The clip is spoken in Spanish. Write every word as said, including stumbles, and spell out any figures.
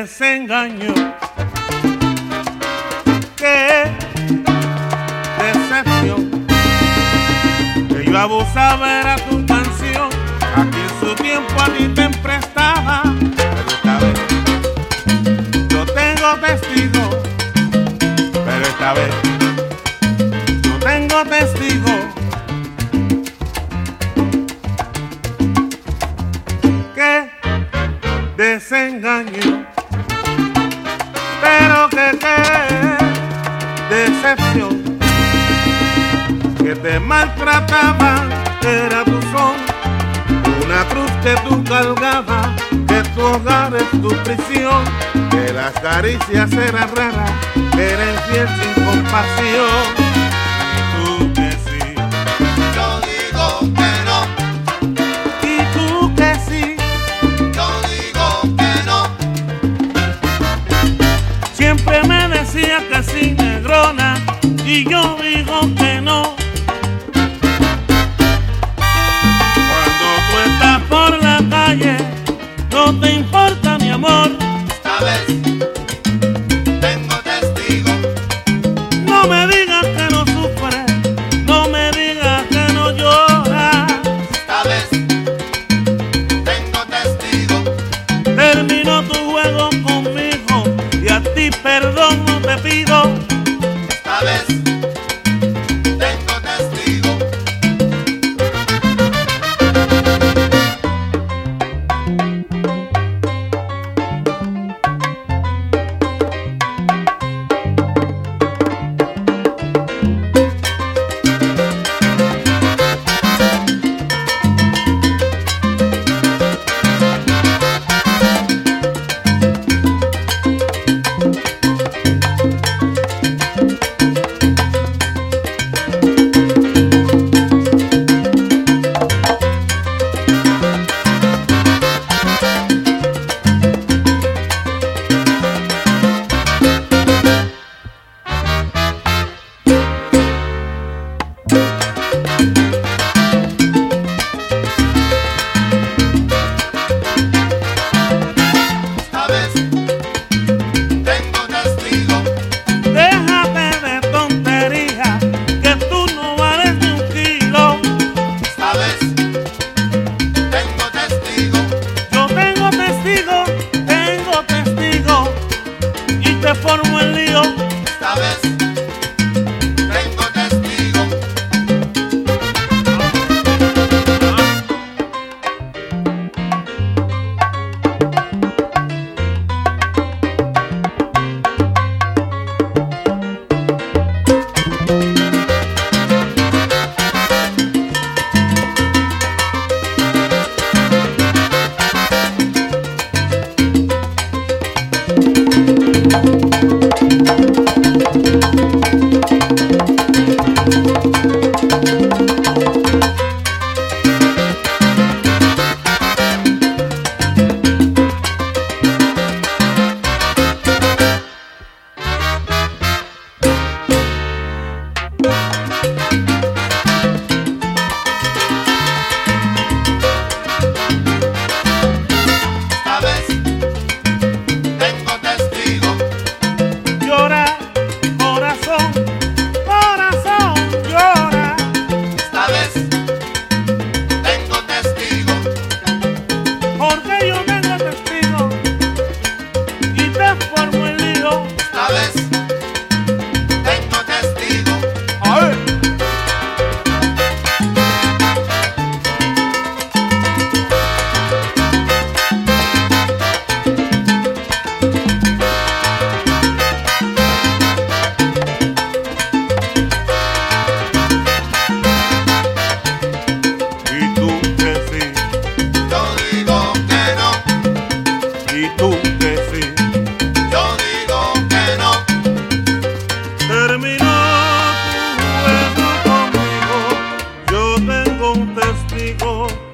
desengaño, qué decepción, que yo abusaba era tu canción, a quien su tiempo a ti te emprestaba. Pero esta vez yo tengo testigos, pero esta vez yo tengo testigos. Qué desengaño, pero que qué decepción, que te maltrataban, que era tu son, una cruz que tú cargabas, que tu hogar es tu prisión, que las caricias eran raras, que eres infiel sin compasión. Y tú que sí, yo digo que no. y tú que sí, Yo digo que no. siempre me decía que sí, negrona, y yo digo que no. Cuando tú estás por la calle, no te importa mi amor. Esta vez tengo testigo. No me digas que no sufres, no me digas que no lloras. Esta vez tengo testigo. Terminó tu juego conmigo y a ti perdón no te pido. Esta vez tengo testigo. Esta vez tengo testigo. Déjate de tonterías, que tú no vales ni un kilo. Esta vez tengo testigo. Yo tengo testigo, tengo testigo, y te formo el lío. Esta vez tengo testigo. Esta vez tengo testigo. Llora, corazón, corazón, llora. Esta vez tengo testigo. Porque yo tengo testigo y te formo el lío. Esta vez tengo testigo. ¡Ay! Y tú que sí, Yo digo que no. y tú que sí. Yo digo que no. Terminó tu juego conmigo, yo tengo un testigo.